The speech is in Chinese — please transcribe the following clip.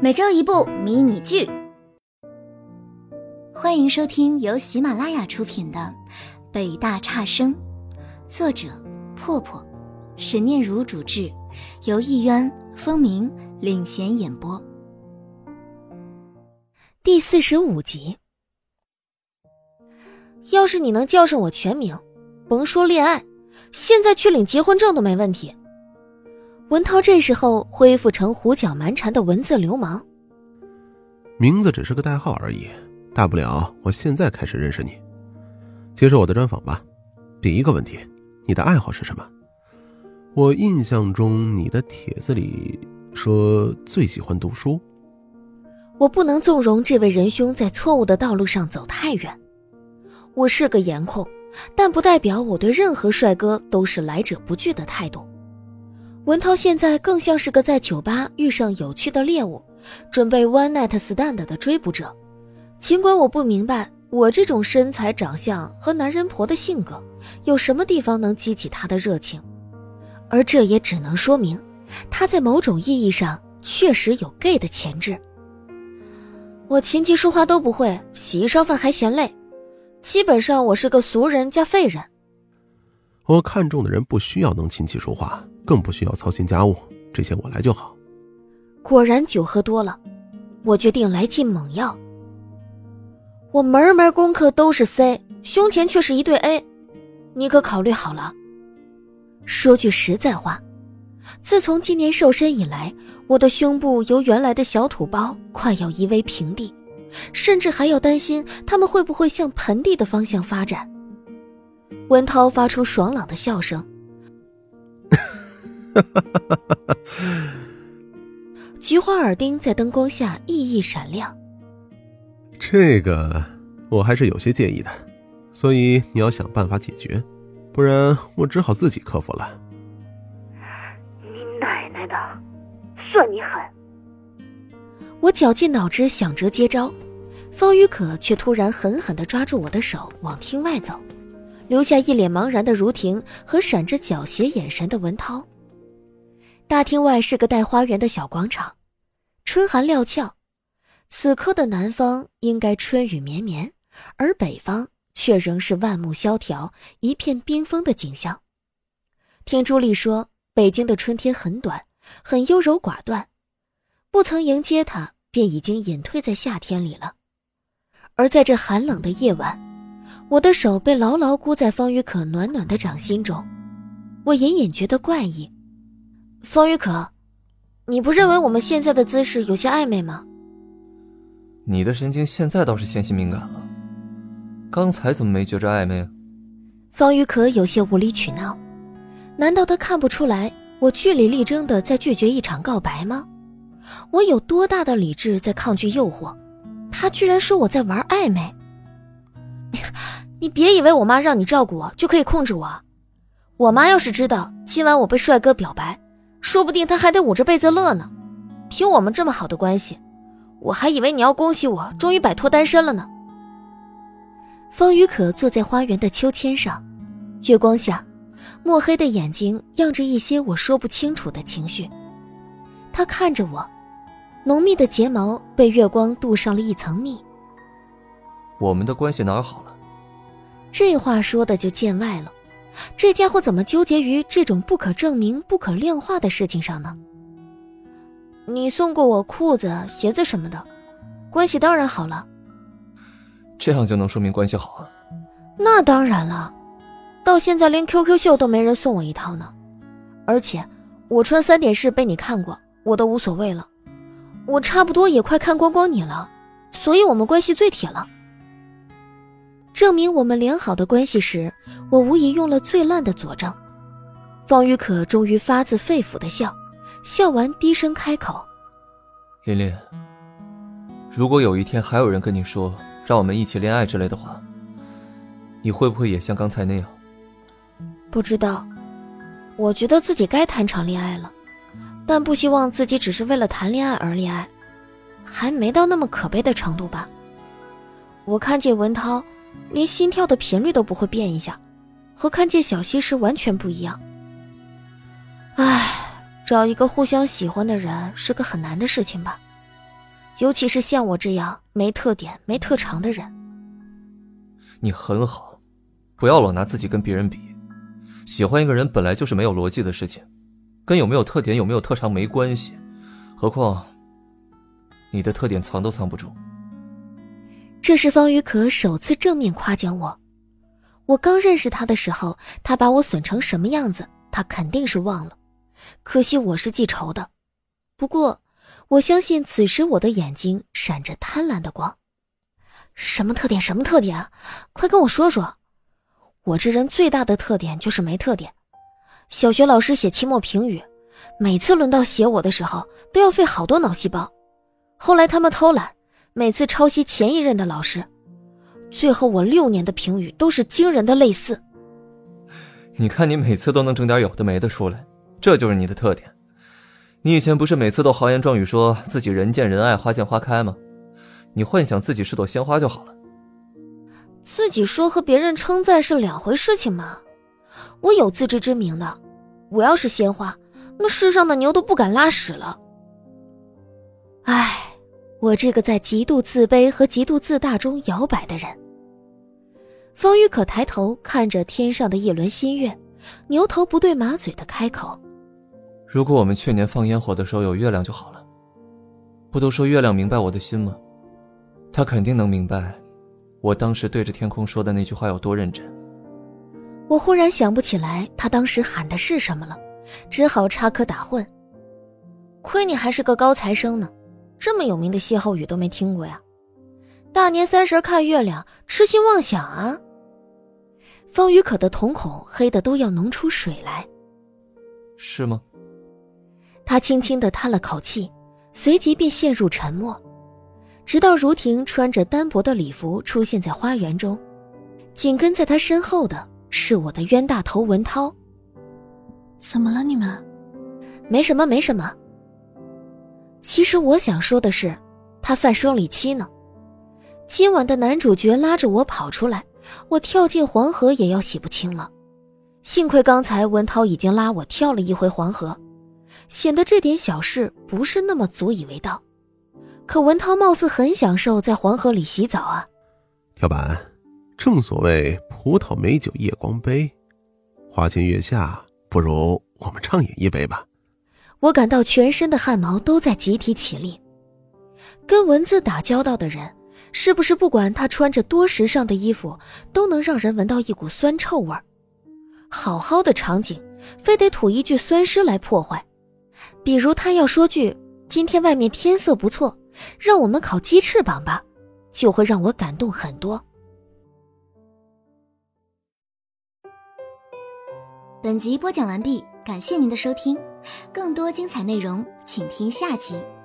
每周一部迷你剧，欢迎收听由喜马拉雅出品的《北大差生》，作者破破，沈念如主制，由艺渊、风鸣领衔演播。 第45集。要是你能叫上我全名，甭说恋爱，现在去领结婚证都没问题。文涛这时候恢复成胡搅蛮缠的文字流氓。 名字只是个代号而已，大不了我现在开始认识你。接受我的专访吧。第一个问题，你的爱好是什么？我印象中你的帖子里说最喜欢读书。 我不能纵容这位仁兄在错误的道路上走太远。我是个颜控，但不代表我对任何帅哥都是来者不拒的态度。文涛现在更像是个在酒吧遇上有趣的猎物，准备 one night stand 的追捕者。尽管我不明白我这种身材长相和男人婆的性格有什么地方能激起他的热情，而这也只能说明他在某种意义上确实有 gay 的潜质。我琴棋书画都不会，洗衣烧饭还嫌累，基本上我是个俗人加废人。 我看中的人不需要能琴棋书画，更不需要操心家务，这些我来就好。 果然酒喝多了，我决定来剂猛药。我门门功课都是 C， 胸前却是一对 A， 你可考虑好了？说句实在话，自从今年瘦身以来，我的胸部由原来的小土包快要夷为平地，甚至还要担心他们会不会向盆地的方向发展。文涛发出爽朗的笑声。菊花耳钉在灯光下熠熠闪亮。 这个我还是有些介意的，所以你要想办法解决，不然我只好自己克服了。 你奶奶的，算你狠！我绞尽脑汁想辙接招，方雨可却突然狠狠地抓住我的手往厅外走，留下一脸茫然的如婷和闪着狡黠眼神的文涛。大厅外是个带花园的小广场，春寒料峭，此刻的南方应该春雨绵绵，而北方却仍是万木萧条，一片冰封的景象。听朱莉说，北京的春天很短，很优柔寡断，不曾迎接它，便已经隐退在夏天里了。而在这寒冷的夜晚，我的手被牢牢箍在方雨可暖暖的掌心中，我隐隐觉得怪异。方雨可，你不认为我们现在的姿势有些暧昧吗？ 你的神经现在倒是纤细敏感了，刚才怎么没觉着暧昧啊？ 方雨可有些无理取闹，难道他看不出来我据理力争地在拒绝一场告白吗？我有多大的理智在抗拒诱惑，他居然说我在玩暧昧。你别以为我妈让你照顾我就可以控制我，我妈要是知道今晚我被帅哥表白，说不定她还得捂着被子乐呢。凭我们这么好的关系，我还以为你要恭喜我终于摆脱单身了呢。方雨可坐在花园的秋千上，月光下，墨黑的眼睛漾着一些我说不清楚的情绪。她看着我，浓密的睫毛被月光镀上了一层蜜。 我们的关系哪儿好了？ 这话说的就见外了，这家伙怎么纠结于这种不可证明不可量化的事情上呢？你送过我裤子鞋子什么的，关系当然好了。 这样就能说明关系好啊？ 那当然了，到现在连 QQ 秀都没人送我一套呢。而且我穿3点式被你看过，我都无所谓了，我差不多也快看光光你了，所以我们关系最铁了。证明我们良好的关系时，我无疑用了最烂的佐证。方雨可终于发自肺腑的笑，笑完低声开口： 琳琳，如果有一天还有人跟你说让我们一起恋爱之类的话，你会不会也像刚才那样？ 不知道，我觉得自己该谈场恋爱了，但不希望自己只是为了谈恋爱而恋爱，还没到那么可悲的程度吧。我看见文涛连心跳的频率都不会变一下，和看见小溪时完全不一样。唉，找一个互相喜欢的人是个很难的事情吧。 尤其是像我这样没特点、没特长的人。 你很好，不要老拿自己跟别人比。喜欢一个人本来就是没有逻辑的事情，跟有没有特点、有没有特长没关系。何况，你的特点藏都藏不住。 这是方雨可首次正面夸奖我。我刚认识他的时候，他把我损成什么样子，他肯定是忘了。可惜我是记仇的。不过，我相信此时我的眼睛闪着贪婪的光。什么特点？什么特点？快跟我说说。我这人最大的特点就是没特点。小学老师写期末评语，每次轮到写我的时候，都要费好多脑细胞。后来他们偷懒，每次抄袭前一任的老师。最后我6年的评语都是惊人的类似。 你看你每次都能整点有的没的出来，这就是你的特点。你以前不是每次都豪言壮语说自己人见人爱花见花开吗？你幻想自己是朵鲜花就好了。 自己说和别人称赞是两回事情嘛。我有自知之明的，我要是鲜花，那世上的牛都不敢拉屎了。唉，我这个在极度自卑和极度自大中摇摆的人。方雨可抬头看着天上的一轮新月，牛头不对马嘴的开口： 如果我们去年放烟火的时候有月亮就好了。不都说月亮明白我的心吗？他肯定能明白我当时对着天空说的那句话有多认真。 我忽然想不起来他当时喊的是什么了，只好插科打诨：亏你还是个高材生呢，这么有名的歇后语都没听过呀。大年30看月亮，痴心妄想啊。方雨可的瞳孔黑得都要浓出水来。 是吗？ 他轻轻地叹了口气，随即便陷入沉默。直到如婷穿着单薄的礼服出现在花园中，紧跟在她身后的是我的冤大头文涛。 怎么了你们？ 没什么没什么。其实我想说的是，他犯生理期呢。今晚的男主角拉着我跑出来，我跳进黄河也要洗不清了。幸亏刚才文涛已经拉我跳了一回黄河，显得这点小事不是那么足以为道。可文涛貌似很享受在黄河里洗澡啊。 跳板，正所谓葡萄美酒夜光杯，花前月下，不如我们畅饮一杯吧。 我感到全身的汗毛都在集体起立。跟文字打交道的人，是不是不管他穿着多时尚的衣服，都能让人闻到一股酸臭味？好好的场景，非得吐一句酸诗来破坏。比如他要说句今天外面天色不错，让我们烤鸡翅膀吧，就会让我感动很多。 本集播讲完毕，感谢您的收听，更多精彩内容请听下集。